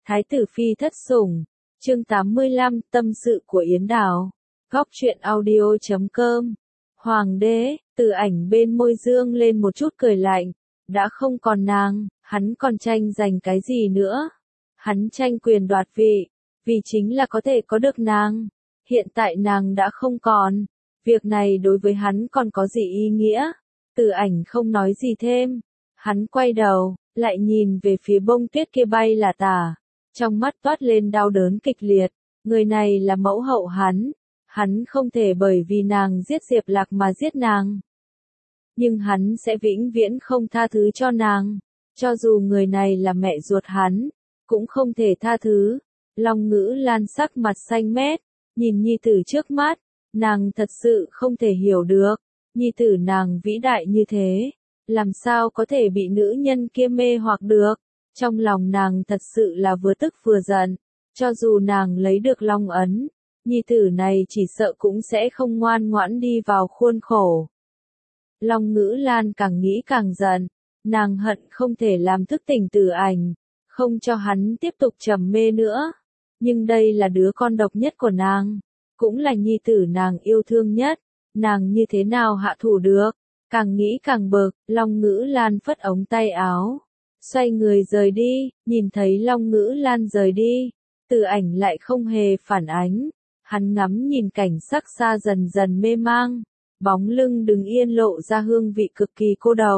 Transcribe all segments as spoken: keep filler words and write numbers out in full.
Thái tử phi thất sủng, chương tám mươi lăm, tâm sự của Yến Đào. Góc truyện audio chấm com. Hoàng đế, Từ Ảnh bên môi dương lên một chút cười lạnh, đã không còn nàng, hắn còn tranh giành cái gì nữa? Hắn tranh quyền đoạt vị, vì chính là có thể có được nàng. Hiện tại nàng đã không còn, việc này đối với hắn còn có gì ý nghĩa? Từ Ảnh không nói gì thêm, hắn quay đầu, lại nhìn về phía bông tuyết kia bay là tả. Trong mắt toát lên đau đớn kịch liệt, người này là mẫu hậu hắn, hắn không thể bởi vì nàng giết Diệp Lạc mà giết nàng. Nhưng hắn sẽ vĩnh viễn không tha thứ cho nàng, cho dù người này là mẹ ruột hắn, cũng không thể tha thứ. Long Ngữ Lan sắc mặt xanh mét, nhìn nhi tử trước mắt, nàng thật sự không thể hiểu được, nhi tử nàng vĩ đại như thế, làm sao có thể bị nữ nhân kia mê hoặc được. Trong lòng nàng thật sự là vừa tức vừa giận, cho dù nàng lấy được long ấn, nhi tử này chỉ sợ cũng sẽ không ngoan ngoãn đi vào khuôn khổ. Long Ngữ Lan càng nghĩ càng giận, nàng hận không thể làm thức tỉnh Từ Ảnh, không cho hắn tiếp tục trầm mê nữa. Nhưng đây là đứa con độc nhất của nàng, cũng là nhi tử nàng yêu thương nhất, nàng như thế nào hạ thủ được? Càng nghĩ càng bực, Long Ngữ Lan phất ống tay áo, xoay người rời đi. Nhìn thấy Long Ngữ Lan rời đi, Từ Ảnh lại không hề phản ánh, hắn ngắm nhìn cảnh sắc xa dần dần mê mang, bóng lưng đứng yên lộ ra hương vị cực kỳ cô độc.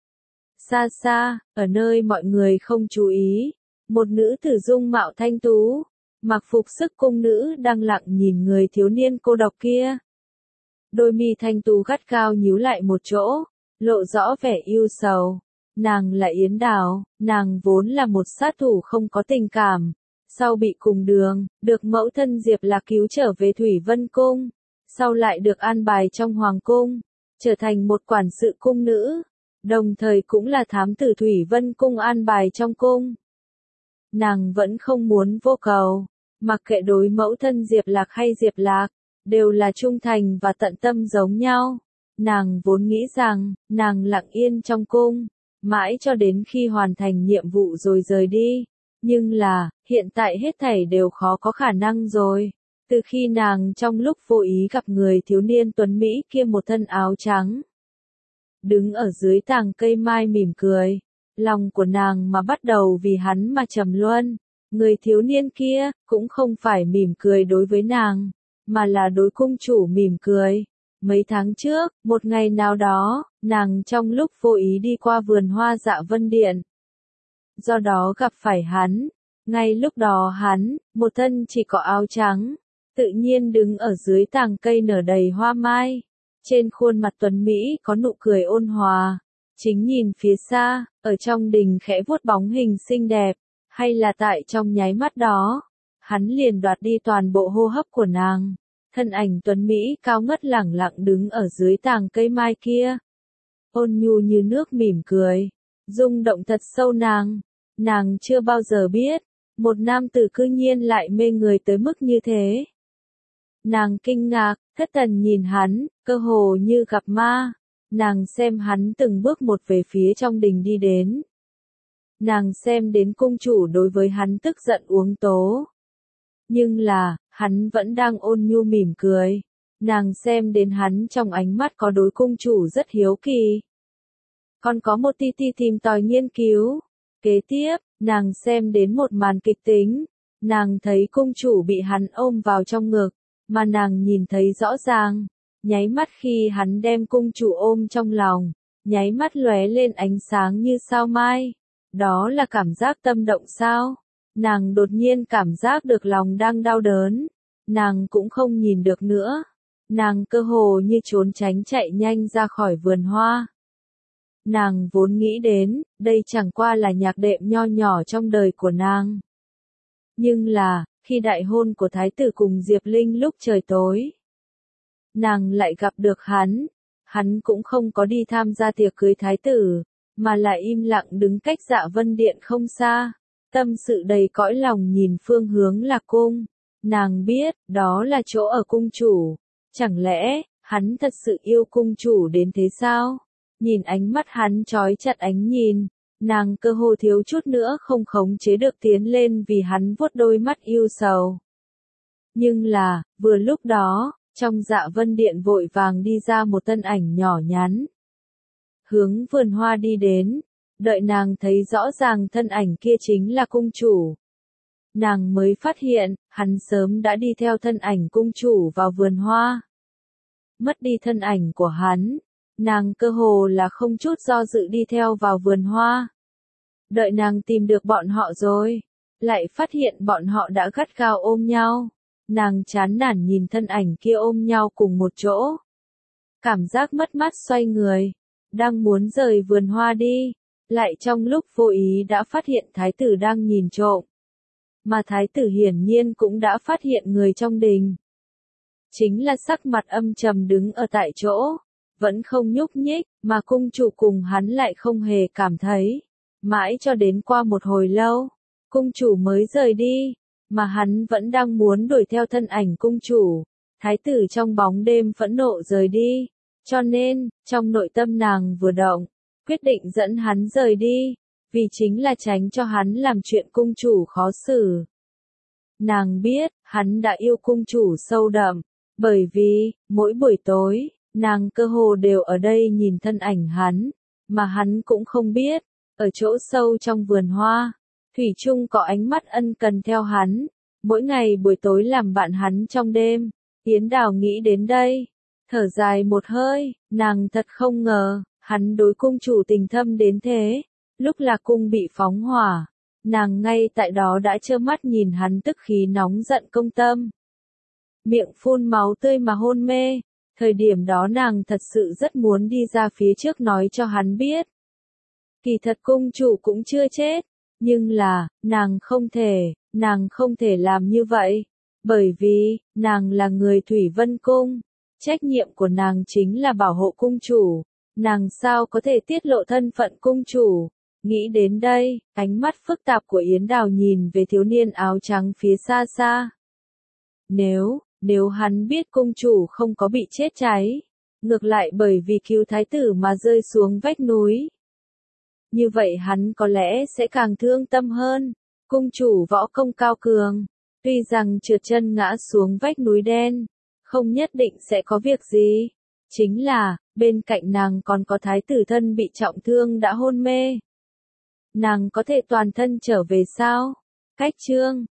Xa xa, ở nơi mọi người không chú ý, một nữ tử dung mạo thanh tú, mặc phục sức cung nữ đang lặng nhìn người thiếu niên cô độc kia. Đôi mi thanh tú gắt gao nhíu lại một chỗ, lộ rõ vẻ yêu sầu. Nàng là Yến Đào, nàng vốn là một sát thủ không có tình cảm, sau bị cùng đường, được mẫu thân Diệp Lạc cứu trở về Thủy Vân Cung, sau lại được an bài trong Hoàng Cung, trở thành một quản sự cung nữ, đồng thời cũng là thám tử Thủy Vân Cung an bài trong cung. Nàng vẫn không muốn vô cầu, mặc kệ đối mẫu thân Diệp Lạc hay Diệp Lạc, đều là trung thành và tận tâm giống nhau. Nàng vốn nghĩ rằng, nàng lặng yên trong cung, mãi cho đến khi hoàn thành nhiệm vụ rồi rời đi. Nhưng là, hiện tại hết thảy đều khó có khả năng rồi. Từ khi nàng trong lúc vô ý gặp người thiếu niên tuấn Mỹ kia một thân áo trắng, đứng ở dưới tàng cây mai mỉm cười, lòng của nàng mà bắt đầu vì hắn mà trầm luân. Người thiếu niên kia, cũng không phải mỉm cười đối với nàng, mà là đối cung chủ mỉm cười. Mấy tháng trước, một ngày nào đó, nàng trong lúc vô ý đi qua vườn hoa Dạ Vân Điện. Do đó gặp phải hắn, ngay lúc đó hắn, một thân chỉ có áo trắng, tự nhiên đứng ở dưới tàng cây nở đầy hoa mai. Trên khuôn mặt tuấn Mỹ có nụ cười ôn hòa, chính nhìn phía xa, ở trong đình khẽ vuốt bóng hình xinh đẹp, hay là tại trong nháy mắt đó, hắn liền đoạt đi toàn bộ hô hấp của nàng. Thân ảnh tuấn Mỹ cao ngất lẳng lặng đứng ở dưới tàng cây mai kia. Ôn nhu như nước mỉm cười, rung động thật sâu nàng. Nàng chưa bao giờ biết, một nam tử cư nhiên lại mê người tới mức như thế. Nàng kinh ngạc, thất thần nhìn hắn, cơ hồ như gặp ma. Nàng xem hắn từng bước một về phía trong đình đi đến. Nàng xem đến cung chủ đối với hắn tức giận uống tố. Nhưng là, hắn vẫn đang ôn nhu mỉm cười. Nàng xem đến hắn trong ánh mắt có đối cung chủ rất hiếu kỳ. Còn có một tí tí tìm tòi nghiên cứu. Kế tiếp, nàng xem đến một màn kịch tính. Nàng thấy cung chủ bị hắn ôm vào trong ngực, mà nàng nhìn thấy rõ ràng. Nháy mắt khi hắn đem cung chủ ôm trong lòng, nháy mắt lóe lên ánh sáng như sao mai. Đó là cảm giác tâm động sao? Nàng đột nhiên cảm giác được lòng đang đau đớn. Nàng cũng không nhìn được nữa. Nàng cơ hồ như trốn tránh chạy nhanh ra khỏi vườn hoa. Nàng vốn nghĩ đến, đây chẳng qua là nhạc đệm nho nhỏ trong đời của nàng. Nhưng là, khi đại hôn của Thái tử cùng Diệp Linh lúc trời tối, nàng lại gặp được hắn. Hắn cũng không có đi tham gia tiệc cưới Thái tử, mà lại im lặng đứng cách Dạ Vân Điện không xa. Tâm sự đầy cõi lòng nhìn phương hướng Lạc Cung. Nàng biết, đó là chỗ ở cung chủ. Chẳng lẽ, hắn thật sự yêu cung chủ đến thế sao? Nhìn ánh mắt hắn trói chặt ánh nhìn, nàng cơ hồ thiếu chút nữa không khống chế được tiến lên vì hắn vuốt đôi mắt yêu sầu. Nhưng là, vừa lúc đó, trong Dạ Vân Điện vội vàng đi ra một thân ảnh nhỏ nhắn. Hướng vườn hoa đi đến, đợi nàng thấy rõ ràng thân ảnh kia chính là cung chủ. Nàng mới phát hiện, hắn sớm đã đi theo thân ảnh cung chủ vào vườn hoa. Mất đi thân ảnh của hắn, nàng cơ hồ là không chút do dự đi theo vào vườn hoa. Đợi nàng tìm được bọn họ rồi, lại phát hiện bọn họ đã gắt gao ôm nhau. Nàng chán nản nhìn thân ảnh kia ôm nhau cùng một chỗ. Cảm giác mất mát xoay người, đang muốn rời vườn hoa đi, lại trong lúc vô ý đã phát hiện thái tử đang nhìn trộm. Mà thái tử hiển nhiên cũng đã phát hiện người trong đình. Chính là sắc mặt âm trầm đứng ở tại chỗ, vẫn không nhúc nhích, mà cung chủ cùng hắn lại không hề cảm thấy. Mãi cho đến qua một hồi lâu, cung chủ mới rời đi, mà hắn vẫn đang muốn đuổi theo thân ảnh cung chủ. Thái tử trong bóng đêm phẫn nộ rời đi, cho nên, trong nội tâm nàng vừa động, quyết định dẫn hắn rời đi, vì chính là tránh cho hắn làm chuyện cung chủ khó xử. Nàng biết, hắn đã yêu cung chủ sâu đậm, bởi vì, mỗi buổi tối, nàng cơ hồ đều ở đây nhìn thân ảnh hắn, mà hắn cũng không biết, ở chỗ sâu trong vườn hoa, thủy chung có ánh mắt ân cần theo hắn, mỗi ngày buổi tối làm bạn hắn trong đêm. Yến Đào nghĩ đến đây, thở dài một hơi, nàng thật không ngờ, hắn đối cung chủ tình thâm đến thế. Lúc Lạc Cung bị phóng hỏa, nàng ngay tại đó đã trơ mắt nhìn hắn tức khí nóng giận công tâm. Miệng phun máu tươi mà hôn mê, thời điểm đó nàng thật sự rất muốn đi ra phía trước nói cho hắn biết. Kỳ thật cung chủ cũng chưa chết, nhưng là, nàng không thể, nàng không thể làm như vậy, bởi vì, nàng là người Thủy Vân Cung, trách nhiệm của nàng chính là bảo hộ cung chủ, nàng sao có thể tiết lộ thân phận cung chủ. Nghĩ đến đây, ánh mắt phức tạp của Yến Đào nhìn về thiếu niên áo trắng phía xa xa. Nếu, nếu hắn biết cung chủ không có bị chết cháy, ngược lại bởi vì cứu thái tử mà rơi xuống vách núi, như vậy hắn có lẽ sẽ càng thương tâm hơn. Cung chủ võ công cao cường, tuy rằng trượt chân ngã xuống vách núi đen, không nhất định sẽ có việc gì. Chính là, bên cạnh nàng còn có thái tử thân bị trọng thương đã hôn mê. Nàng có thể toàn thân trở về sao? Cách chương